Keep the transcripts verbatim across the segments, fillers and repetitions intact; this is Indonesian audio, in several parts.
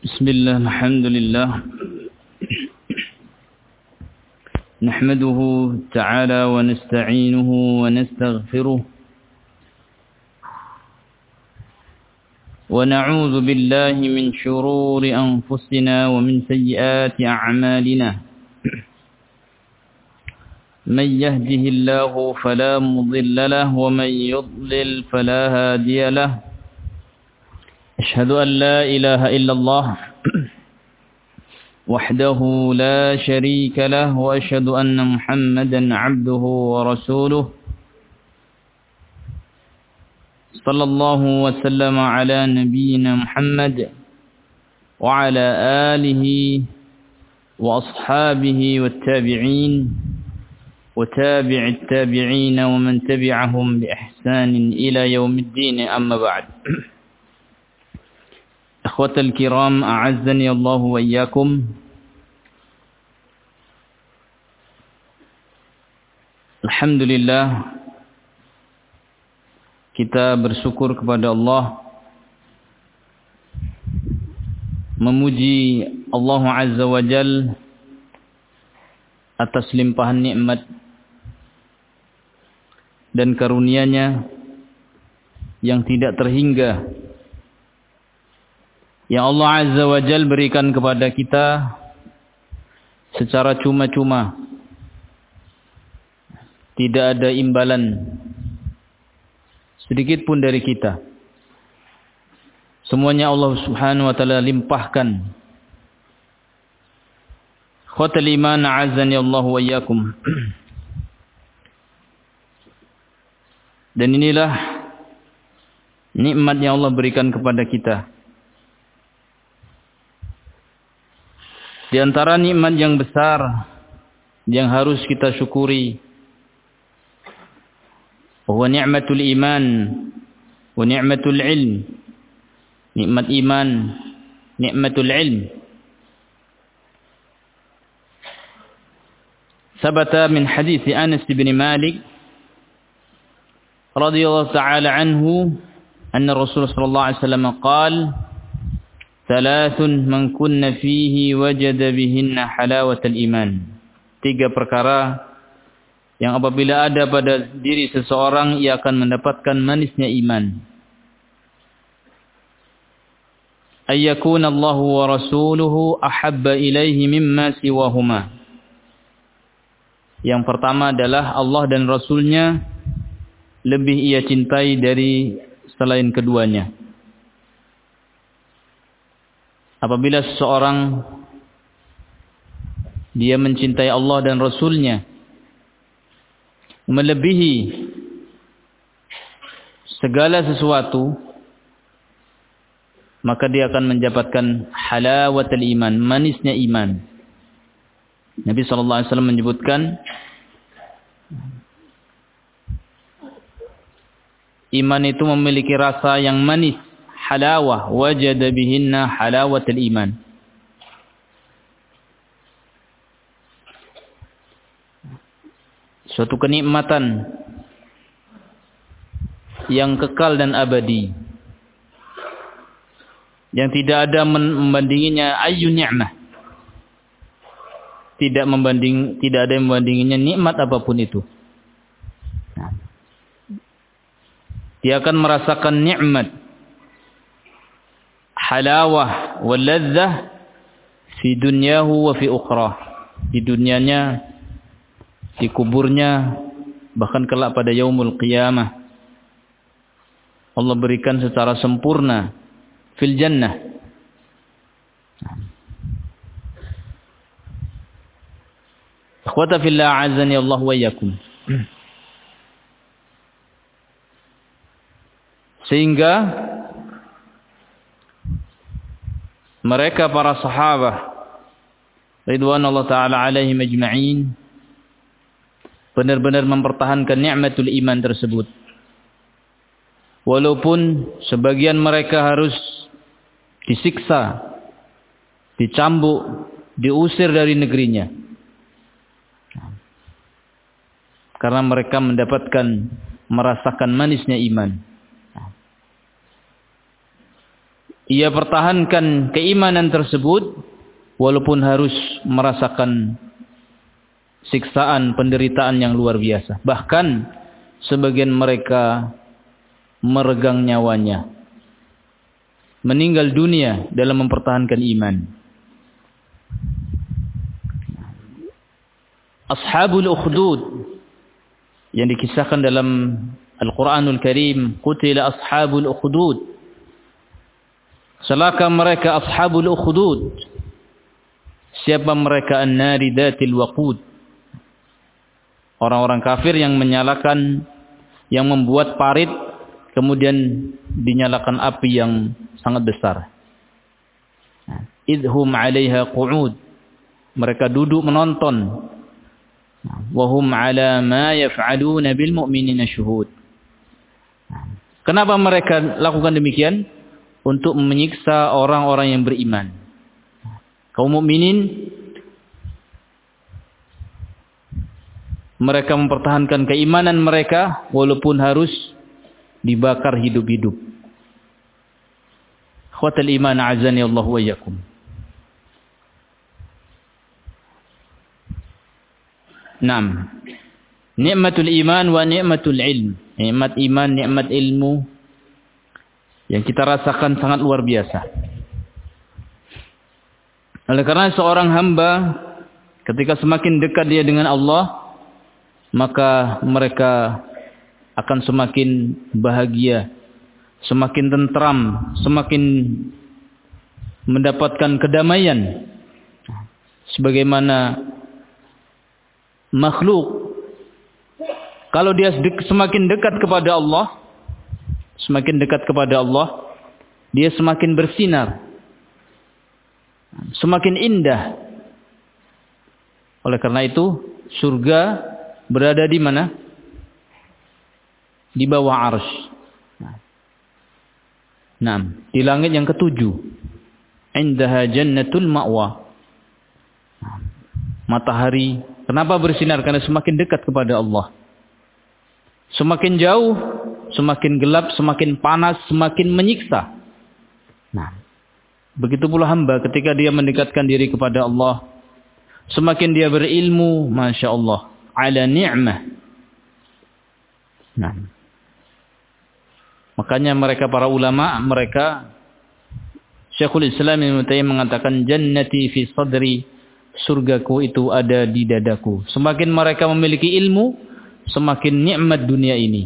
بسم الله الحمد لله نحمده تعالى ونستعينه ونستغفره ونعوذ بالله من شرور أنفسنا ومن سيئات أعمالنا من يهده الله فلا مضل له ومن يضلل فلا هادي له أشهد أن لا إله إلا الله وحده لا شريك له وأشهد أن محمدا عبده ورسوله صلى الله وسلم على نبينا محمد وعلى آله وأصحابه والتابعين وتابع التابعين ومن تبعهم بإحسان إلى يوم الدين أما بعد أخوة الكرام أعزني الله وإياكم. Alhamdulillah, kita bersyukur kepada Allah, memuji Allah Azza wa Jal atas limpahan nikmat dan karunia-Nya yang tidak terhingga yang Allah Azza wa Jal berikan kepada kita secara cuma-cuma. Tidak ada imbalan sedikit pun dari kita. Semuanya Allah Subhanahu wa taala limpahkan. Khawatul iman a'azzani Allah wa iyyakum. Dan inilah nikmat yang Allah berikan kepada kita. Di antara nikmat yang besar yang harus kita syukuri, bahwa ni'matul iman wa ni'matul ilm, nikmat iman, nikmatul ilm. Sabata min hadis Anas bin Malik radhiyallahu ta'ala anhu anna Rasulullah sallallahu alaihi wasallam qala Thalathun man kunna fihi wajada bihinna halawatal iman. Tiga perkara yang apabila ada pada diri seseorang ia akan mendapatkan manisnya iman. Ayyakuna Allahu wa rasuluhu ahabba ilaihi mimma siwahuma. Yang pertama adalah Allah dan Rasulnya lebih ia cintai dari selain keduanya. Apabila seseorang dia mencintai Allah dan Rasulnya melebihi segala sesuatu, maka dia akan mendapatkan halawatul iman, manisnya iman. Nabi sallallahu alaihi wasallam menyebutkan iman itu memiliki rasa yang manis. Halawah, wajada bihinna halawatul iman. Suatu kenikmatan yang kekal dan abadi, yang tidak ada membandinginya ayyu ni'mah. Tidak membanding, tidak ada yang membandinginya nikmat apapun itu. Dia akan merasakan nikmat, halawah wal ladzah fi dunyahu wa fi ukhrah. Di dunianya, di kuburnya, bahkan kelak pada yaumul qiyamah. Allah berikan secara sempurna fil jannah. Akhwata fillah a'azzani Allah wa iyyakum. Sehingga mereka para sahabat ridwanullah ta'ala alaihim ajma'in benar-benar mempertahankan nikmatul iman tersebut. Walaupun sebagian mereka harus disiksa, dicambuk, diusir dari negerinya. Karena mereka mendapatkan, merasakan manisnya iman. ia pertahankan keimanan tersebut walaupun harus merasakan siksaan, penderitaan yang luar biasa. Bahkan sebagian mereka meregang nyawanya, meninggal dunia dalam mempertahankan iman. Ashabul Ukhdud yang dikisahkan dalam Al-Quranul Karim, qutila ashabul ukhdud, celaka mereka ashabul ukhdud. Siapa mereka? An-nari datil waqud, orang-orang kafir yang menyalakan, yang membuat parit kemudian dinyalakan api yang sangat besar. Idhum 'alaiha qu'ud, mereka duduk menonton. Wa hum 'ala ma yaf'aluna bil mu'minina syuhud. Kenapa mereka lakukan demikian? Untuk menyiksa orang-orang yang beriman. Kaum mukminin mereka mempertahankan keimanan mereka walaupun harus dibakar hidup-hidup. Ikhwatal iman a'azzani Allah wa iyyakum. Naam. Nikmatul iman wa nikmatul ilm. Nikmat iman, nikmat ilmu yang kita rasakan sangat luar biasa. Oleh karena seorang hamba ketika semakin dekat dia dengan Allah, maka mereka akan semakin bahagia, semakin tentram, semakin mendapatkan kedamaian. Sebagaimana makhluk, kalau dia semakin dekat kepada Allah, semakin dekat kepada Allah, dia semakin bersinar, semakin indah. Oleh karena itu, surga berada di mana? Di bawah arsy. Nah, di langit yang ketujuh. Indaha jannatul ma'wa. Matahari, kenapa bersinar? Karena semakin dekat kepada Allah. Semakin jauh, semakin gelap, semakin panas, semakin menyiksa. Nah, begitu pula hamba ketika dia mendekatkan diri kepada Allah, semakin dia berilmu, Masya Allah, ala ni'mah. Nah, makanya mereka para ulama, mereka Syekhul Islam Ibnu Taimiyah mengatakan jannati fi sadri, surgaku itu ada di dadaku. Semakin mereka memiliki ilmu, semakin nikmat dunia ini.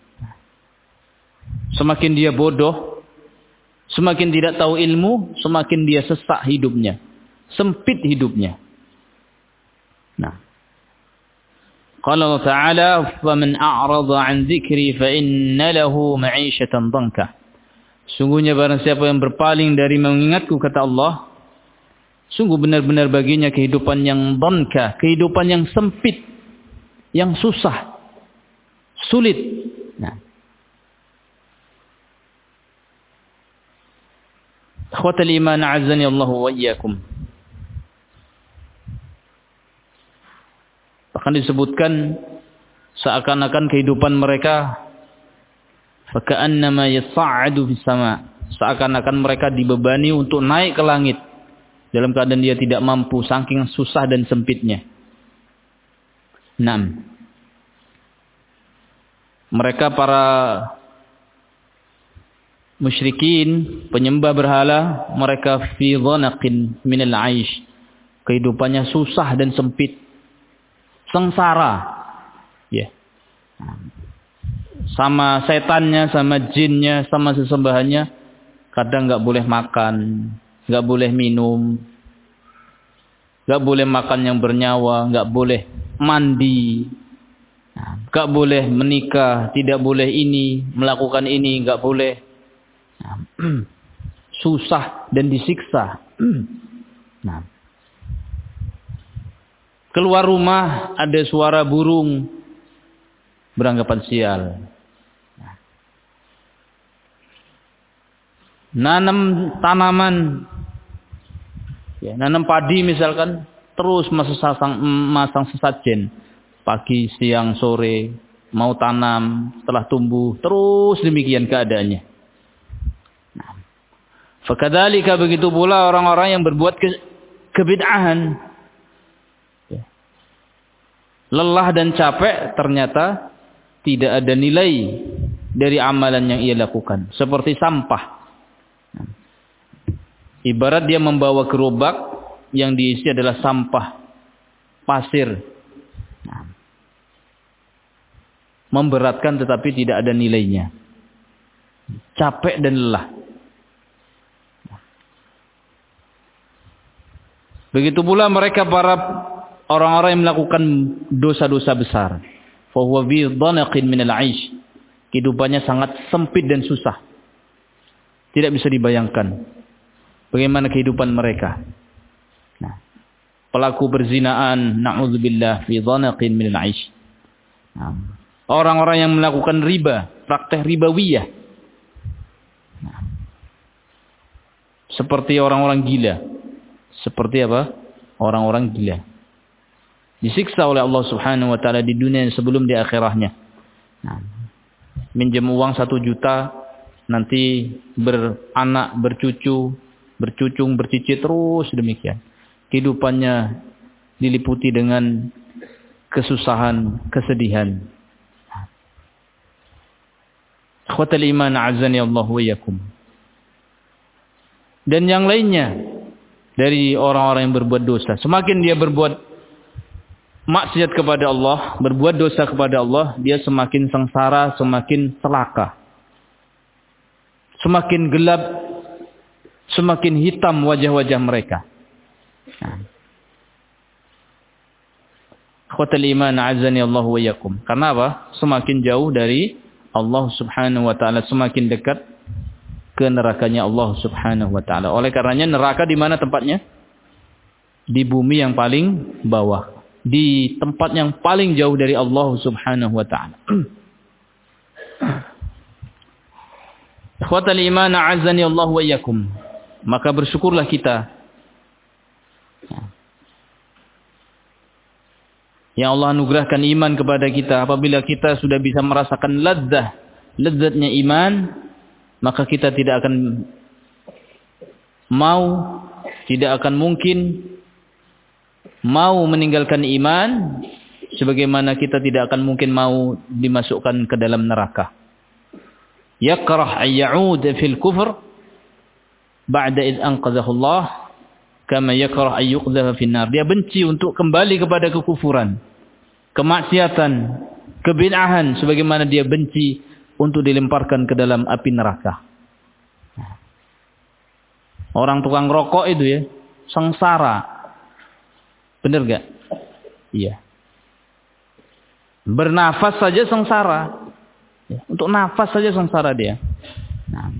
Semakin dia bodoh, semakin tidak tahu ilmu, semakin dia sesak hidupnya, sempit hidupnya. Nah, qala Allah Ta'ala, "Faman a'rada 'an dzikri fa inna lahu ma'isyatan dhanka." Sungguhnya barang siapa yang berpaling dari mengingatku, kata Allah, sungguh benar-benar baginya kehidupan yang dhanka, kehidupan yang sempit, yang susah, sulit. Nah, ikhwatal iman a'azzani Allah wa iyyakum. Bahkan disebutkan seakan-akan kehidupan mereka faka'annama yas'adu fis sama', seakan-akan mereka dibebani untuk naik ke langit dalam keadaan dia tidak mampu saking susah dan sempitnya. Naam. Mereka para musyrikin, penyembah berhala, mereka fi dhanaqin minal 'aish. Kehidupannya susah dan sempit. Sengsara. Ya. Yeah. Sama setannya, sama jinnya, sama sesembahannya, kadang enggak boleh makan, enggak boleh minum, enggak boleh makan yang bernyawa, enggak boleh mandi, enggak boleh menikah, tidak boleh ini, melakukan ini, enggak boleh. Susah dan disiksa. Nah, keluar rumah ada suara burung beranggapan sial. Nanam tanaman, ya, nanam padi misalkan, terus masang, masang sesajen, pagi, siang, sore, mau tanam, setelah tumbuh, terus demikian keadaannya. Nah, Fakadzalika begitu pula orang-orang yang berbuat ke kebid'ahan. Ya. Lelah dan capek ternyata tidak ada nilai dari amalan yang ia lakukan. Seperti sampah. Ibarat dia membawa gerobak yang diisi adalah sampah, pasir. Memberatkan tetapi tidak ada nilainya. Capek dan lelah. Begitu pula mereka para orang-orang yang melakukan dosa-dosa besar. Fahuwa fi dhanaqin min al-'aish. Kehidupannya sangat sempit dan susah. Tidak bisa dibayangkan bagaimana kehidupan mereka. Nah, pelaku berzinaan, na'udzubillah, fi dhanaqin min al-'aish. Nah, orang-orang yang melakukan riba, praktek ribawiyah. Nah, seperti orang-orang gila. Seperti apa? Orang-orang gila. Disiksa oleh Allah Subhanahu wa taala di dunia sebelum di akhirahnya. Nah, minjem uang satu juta, nanti beranak, bercucu, bercucung, bercicit terus demikian. Kehidupannya diliputi dengan kesusahan, kesedihan. Ikhwatal iman a'azzani Allah wa iyyakum. Dan yang lainnya dari orang-orang yang berbuat dosa, semakin dia berbuat maksiat kepada Allah, berbuat dosa kepada Allah, dia semakin sengsara, semakin celaka. Semakin gelap, semakin hitam wajah-wajah mereka. Ikhwatal iman a'azzani Allah wa iyyakum. Karena apa? Semakin jauh dari Allah Subhanahu wa taala, semakin dekat ke nerakanya Allah Subhanahu wa taala. Oleh karenanya neraka di mana tempatnya? Di bumi yang paling bawah, di tempat yang paling jauh dari Allah Subhanahu wa taala. Ikhwatal iman a'azzani Allah wa iyyakum. Maka bersyukurlah kita yang Allah anugerahkan iman kepada kita. Apabila kita sudah bisa merasakan ladzah, lezatnya iman, maka kita tidak akan mau, tidak akan mungkin mau meninggalkan iman, sebagaimana kita tidak akan mungkin mau dimasukkan ke dalam neraka. Yakrah ayya'ud fil kufr ba'da id anqadhahu Allah kama yakrah ayyuqdhafa fin nar. Dia benci untuk kembali kepada kekufuran, kemaksiatan, kebid'ahan, sebagaimana dia benci untuk dilemparkan ke dalam api neraka. Orang tukang rokok itu ya, sengsara. Benar gak? Iya. Bernafas saja sengsara. Ya, untuk nafas saja sengsara dia. Nah,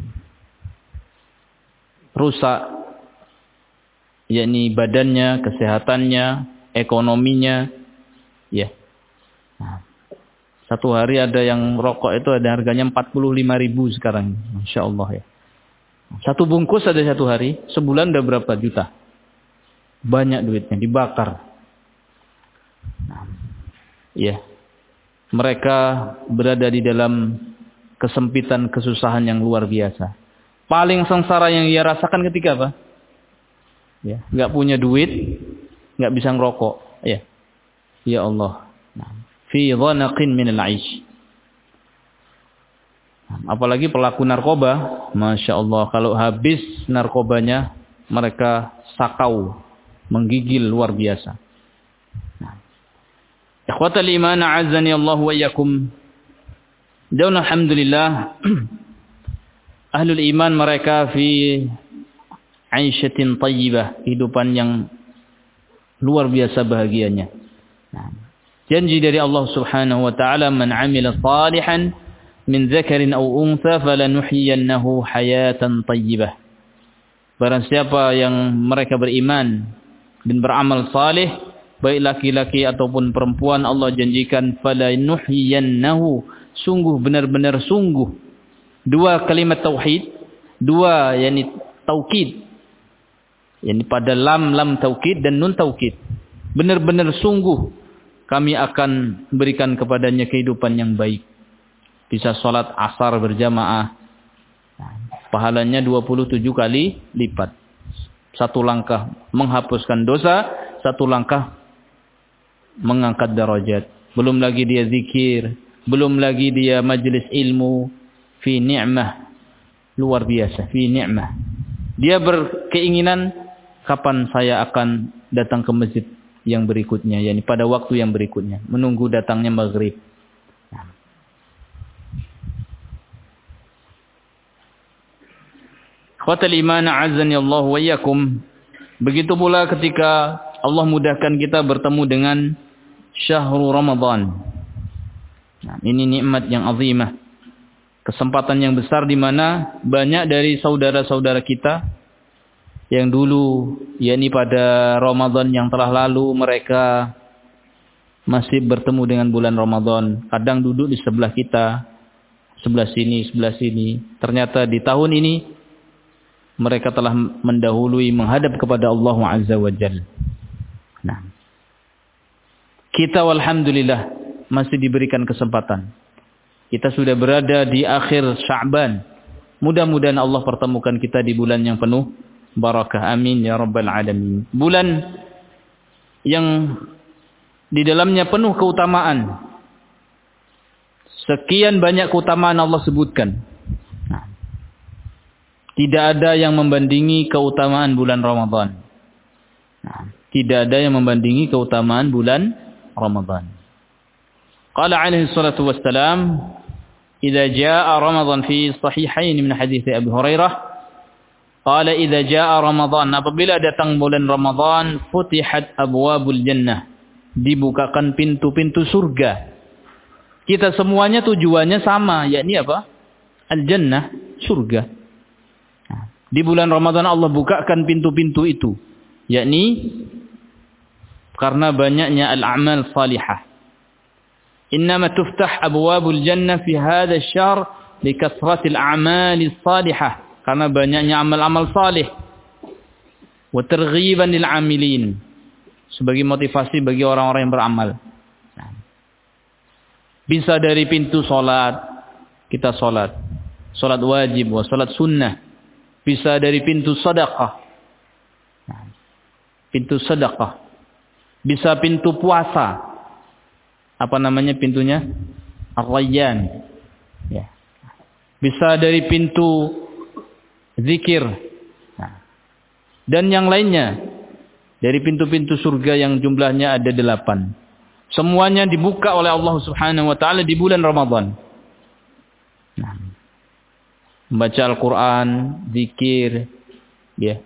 rusak, yakni badannya, kesehatannya, ekonominya. Ya. Nah, satu hari ada yang rokok itu ada harganya empat puluh lima ribu sekarang. Masya Allah ya. Satu bungkus ada satu hari, sebulan udah berapa juta. Banyak duitnya, dibakar. Nah, ya. Mereka berada di dalam kesempitan, kesusahan yang luar biasa. Paling sengsara yang ia rasakan ketika apa? Ya, nggak punya duit, nggak bisa ngerokok. Ya, ya Allah. Nah, fi dhanaqin min al-'aish. Apalagi pelaku narkoba, masya Allah, kalau habis narkobanya mereka sakau, menggigil luar biasa. Nah. Ikhwatal iman a'azzani Allah wa iyyakum. Dan alhamdulillah ahlul iman mereka fi aisyatin tayyibah, kehidupan yang luar biasa bahagianya. Nah. Janji dari Allah Subhanahu wa taala, man 'amila salihan min dzakarin aw untha falanuhyiyannahu hayatan tayyibah. Barang siapa yang mereka beriman dan beramal saleh, baik laki-laki ataupun perempuan, Allah janjikan falanuhyiyannahu, sungguh benar-benar sungguh. Dua kalimat tauhid, dua yakni taukid. yakni pada lam lam taukid dan nun taukid. Benar-benar sungguh kami akan berikan kepadanya kehidupan yang baik. Bisa sholat asar berjamaah. pahalanya dua puluh tujuh kali lipat. Satu langkah menghapuskan dosa, satu langkah mengangkat derajat. Belum lagi dia zikir, belum lagi dia majlis ilmu, fi ni'mah, luar biasa, fi ni'mah. Dia berkeinginan kapan saya akan datang ke masjid yang berikutnya, yakni pada waktu yang berikutnya, menunggu datangnya maghrib. Khawatul iman a'azzani Allah wa iyyakum. Begitu pula ketika Allah mudahkan kita bertemu dengan syahrul Ramadan. Nah, ini nikmat yang azimah. Kesempatan yang besar di mana banyak dari saudara-saudara kita yang dulu, yakni pada Ramadan yang telah lalu, mereka masih bertemu dengan bulan Ramadan. Kadang duduk di sebelah kita, sebelah sini, sebelah sini. Ternyata di tahun ini mereka telah mendahului menghadap kepada Allah Azza wa Jalla. Nah, kita walhamdulillah masih diberikan kesempatan. Kita sudah berada di akhir Sya'ban. Mudah-mudahan Allah pertemukan kita di bulan yang penuh barakah. Amin ya rabbal alamin. Bulan yang di dalamnya penuh keutamaan. Sekian banyak keutamaan Allah sebutkan. Tidak ada yang membandingi keutamaan bulan Ramadan. Nah, tidak ada yang membandingi keutamaan bulan Ramadan. Qala alaihi salatu wassalam, "Idza jaa Ramadan fi sahihain min hadits Abi Hurairah, qala idza jaa Ramadan, apabila datang bulan Ramadan, futihat abwabul jannah, dibukakan pintu-pintu surga." Kita semuanya tujuannya sama, yakni apa? Al-jannah, surga. Di bulan Ramadan Allah bukakan pintu-pintu itu, yakni karena banyaknya al-a'mal salihah. Innama tuftah abwabul jannah fi hadha asy-syahr li kathratil a'mali salihah, karena banyaknya amal-amal salih. Wa targhiban lil 'amilin, sebagai motivasi bagi orang-orang yang beramal. Bisa dari pintu salat, kita salat, salat wajib wa salat sunnah. Bisa dari pintu sedekah, pintu sedekah. Bisa pintu puasa, apa namanya pintunya? Ar-Rayyan. Ya. Bisa dari pintu zikir. Nah. Dan yang lainnya. Dari pintu-pintu surga yang jumlahnya ada delapan. Semuanya dibuka oleh Allah Subhanahu wa taala di bulan Ramadan. Nah. Membaca Al-Quran, zikir, ya.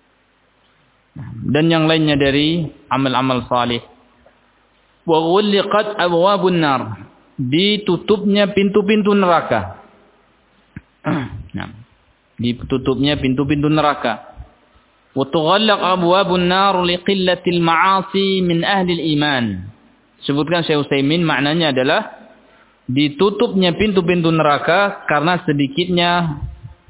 Dan yang lainnya dari amal-amal salih. Wa ghulliqat abwabun nar, ditutupnya pintu-pintu neraka. Nah, ditutupnya pintu-pintu neraka. Wa tughallaq abwabun nar liqillatil ma'asi min ahli al-iman. Sebutkan Syekh Utsaimin, maknanya adalah ditutupnya pintu-pintu neraka karena sedikitnya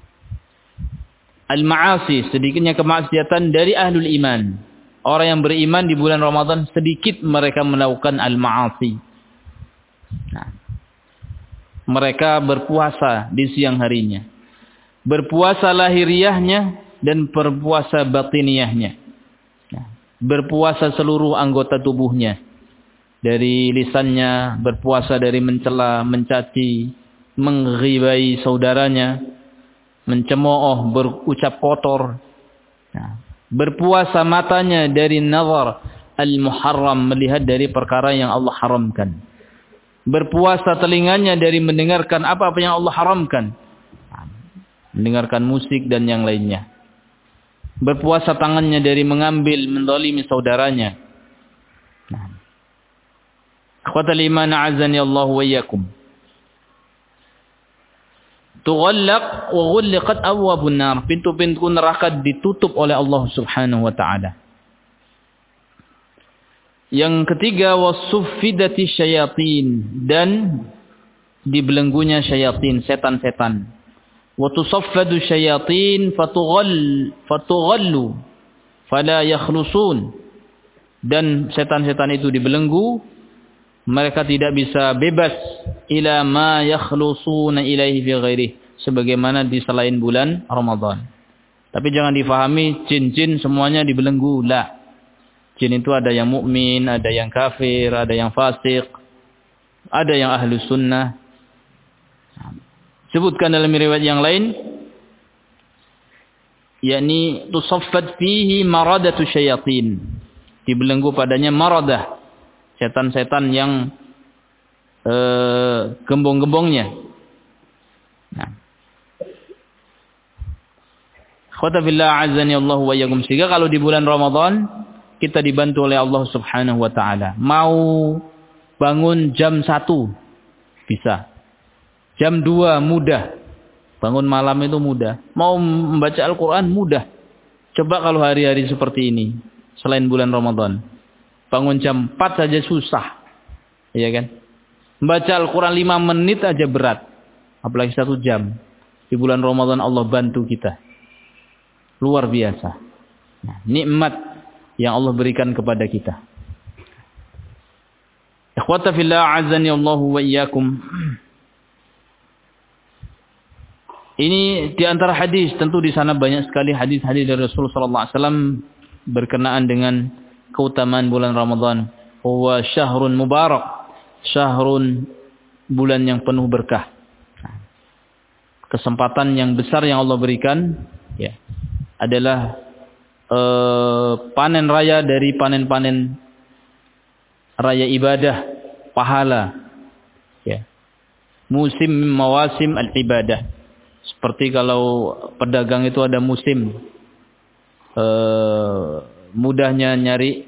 al-ma'asi, sedikitnya kemaksiatan dari ahlul iman. Orang yang beriman di bulan Ramadan sedikit mereka melakukan al-ma'asi. Nah, mereka berpuasa di siang harinya, berpuasa lahiriahnya dan berpuasa batiniahnya. Nah, berpuasa seluruh anggota tubuhnya. Dari lisannya, berpuasa dari mencela, mencaci, mengghibai saudaranya, mencemooh, berucap kotor. Nah, berpuasa matanya dari nazar al-muharram, melihat dari perkara yang Allah haramkan. Berpuasa telinganya dari mendengarkan apa-apa yang Allah haramkan. Mendengarkan musik dan yang lainnya. Berpuasa tangannya dari mengambil, menzalimi saudaranya. Nah, akhwatal iman a'azzani Allah wa iyyakum. Tughallaq wa ghulliqat abwabun nar, pintu-pintu neraka ditutup oleh Allah Subhanahu wa taala. Yang ketiga, wasuffidati syayatin, dan dibelenggunya syayatin, setan-setan. Wa tusaffadu syayatin fatughall fatughallu fala yakhlusun, dan setan-setan itu dibelenggu, mereka tidak bisa bebas ila ma yakhlusuna ilaihi fi ghairihi, sebagaimana di selain bulan Ramadan. Tapi jangan difahami jin-jin semuanya dibelenggu. La. Jin itu ada yang mukmin, ada yang kafir, ada yang fasik, ada yang ahlu sunnah. Sebutkan dalam riwayat yang lain, yakni tusaffat fihi maradatu syayatin. Dibelenggu padanya maradah, setan-setan yang uh, gembong-gembongnya. Nah. Khotafillah azani Allah wa yakum. Sehingga kalau di bulan Ramadan kita dibantu oleh Allah Subhanahu wa taala. Mau bangun jam satu bisa. Jam dua mudah. Bangun malam itu mudah. Mau membaca Al-Qur'an mudah. Coba kalau hari-hari seperti ini selain bulan Ramadan. Bangun jam empat saja susah. Iya kan? Membaca Al-Qur'an lima menit aja berat. Apalagi satu jam. Di bulan Ramadan Allah bantu kita. Luar biasa. Nah, nikmat yang Allah berikan kepada kita. Ikhwata fillah azani Allahu wa iyyakum. Ini di antara hadis, tentu di sana banyak sekali hadis-hadis dari Rasulullah sallallahu alaihi wasallam berkenaan dengan keutamaan bulan Ramadan. Huwa syahrun mubarak, syahrun bulan yang penuh berkah. Kesempatan yang besar yang Allah berikan, ya, adalah uh, panen raya dari panen-panen raya ibadah, pahala. Ya. Musim mawasim al-ibadah. Seperti kalau pedagang itu ada musim. Uh, mudahnya nyari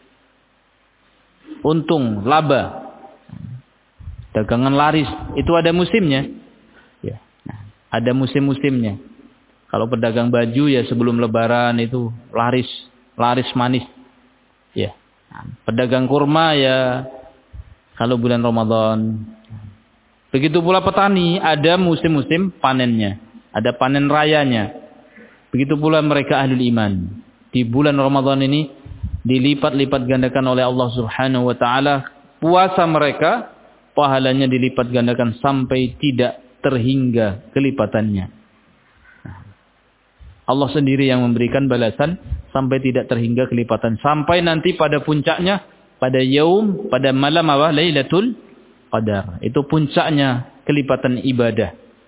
untung, laba. Dagangan laris. Itu ada musimnya. Ya. Nah, ada musim-musimnya. Kalau pedagang baju ya sebelum lebaran itu laris, laris manis. Ya. Pedagang kurma ya kalau bulan Ramadan. Begitu pula petani, ada musim-musim panennya, ada panen rayanya. Begitu pula mereka ahli iman. Di bulan Ramadan ini dilipat-lipat gandakan oleh Allah Subhanahu wa taala puasa mereka, pahalanya dilipat gandakan sampai tidak terhingga kelipatannya. Allah sendiri yang memberikan balasan sampai tidak terhingga kelipatan. Sampai nanti pada puncaknya, pada yaum, pada malam apa? Lailatul Qadar. Itu puncaknya kelipatan ibadah.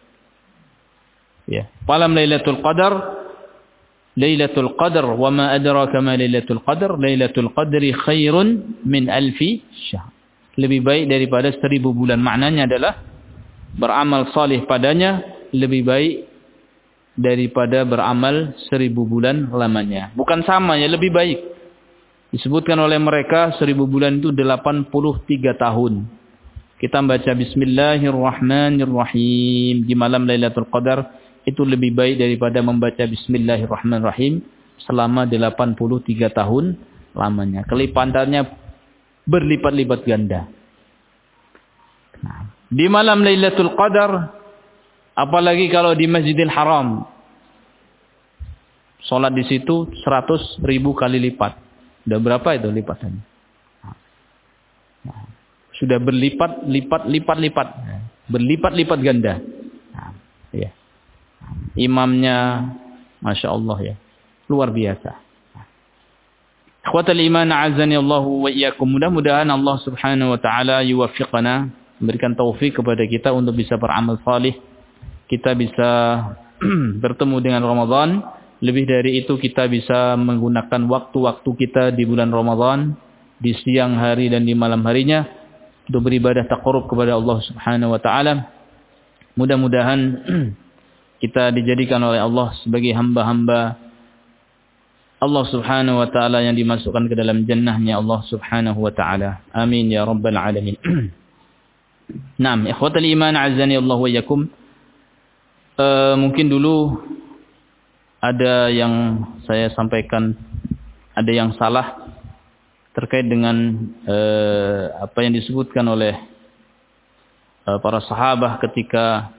Ya. Malam Lailatul Qadar. Lailatul Qadar. Wa ma adraka ma Lailatul Qadar. Lailatul Qadri khairun min alfi syahr. Lebih baik daripada seribu bulan. Maknanya adalah beramal salih padanya lebih baik daripada beramal seribu bulan lamanya. Bukan sama ya, lebih baik. Disebutkan oleh mereka seribu bulan itu delapan puluh tiga tahun. Kita baca Bismillahirrahmanirrahim di malam Lailatul Qadar itu lebih baik daripada membaca Bismillahirrahmanirrahim selama delapan puluh tiga tahun lamanya. Kelipatannya berlipat-lipat ganda. Nah, di malam Lailatul Qadar, apalagi kalau di Masjidil Haram, sholat di situ seratus ribu kali lipat. Sudah berapa itu lipatannya? Nah, sudah berlipat, lipat, lipat, lipat, berlipat-lipat ganda. Nah, ya. Imamnya, masya Allah ya, luar biasa. Ikhwatal iman azani Allahu wa iyyakum. Mudah-mudahan Allah Subhanahu wa taala yuwaffiqana, memberikan taufik kepada kita untuk bisa beramal salih. Kita bisa bertemu dengan Ramadan. Lebih dari itu kita bisa menggunakan waktu-waktu kita di bulan Ramadan, di siang hari dan di malam harinya, untuk beribadah taqarrub kepada Allah Subhanahu wa taala. Mudah-mudahan kita dijadikan oleh Allah sebagai hamba-hamba Allah Subhanahu wa taala yang dimasukkan ke dalam jannahnya Allah Subhanahu wa taala. Amin ya rabbal alamin. Naam, ikhwatal iman azani Allah wa iyyakum. Uh, mungkin dulu ada yang saya sampaikan, ada yang salah terkait dengan uh, apa yang disebutkan oleh uh, para sahabat ketika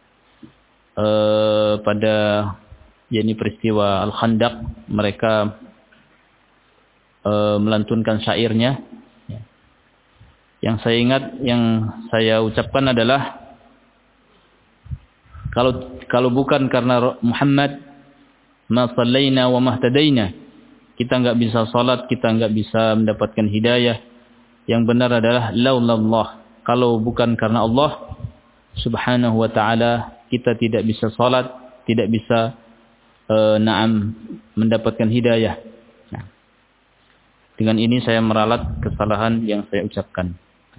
uh, pada yakni peristiwa Al-Khandaq mereka uh, melantunkan syairnya. Ya. Yang saya ingat, yang saya ucapkan adalah Kalau kalau bukan karena Muhammad, ma sallaina wa mahtadaina. Kita enggak bisa salat, kita enggak bisa mendapatkan hidayah. Yang benar adalah laulallah. Kalau bukan karena Allah Subhanahu wa taala, kita tidak bisa salat, tidak bisa uh, na'am mendapatkan hidayah. Nah, dengan ini saya meralat kesalahan yang saya ucapkan.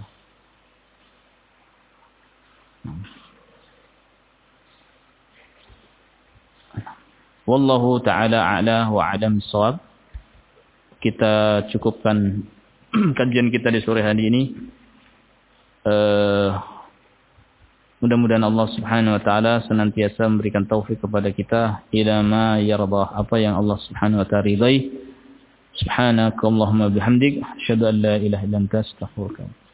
Wallahu ta'ala a'la wa a'lam bissawab. Kita cukupkan kajian kita di sore hari ini. Uh, mudah-mudahan Allah Subhanahu wa taala senantiasa memberikan taufik kepada kita ila ma yardah, apa yang Allah Subhanahu wa taala ridai. Subhanakallahumma bihamdik, asyhadu an la ilaha illa anta, astaghfiruka.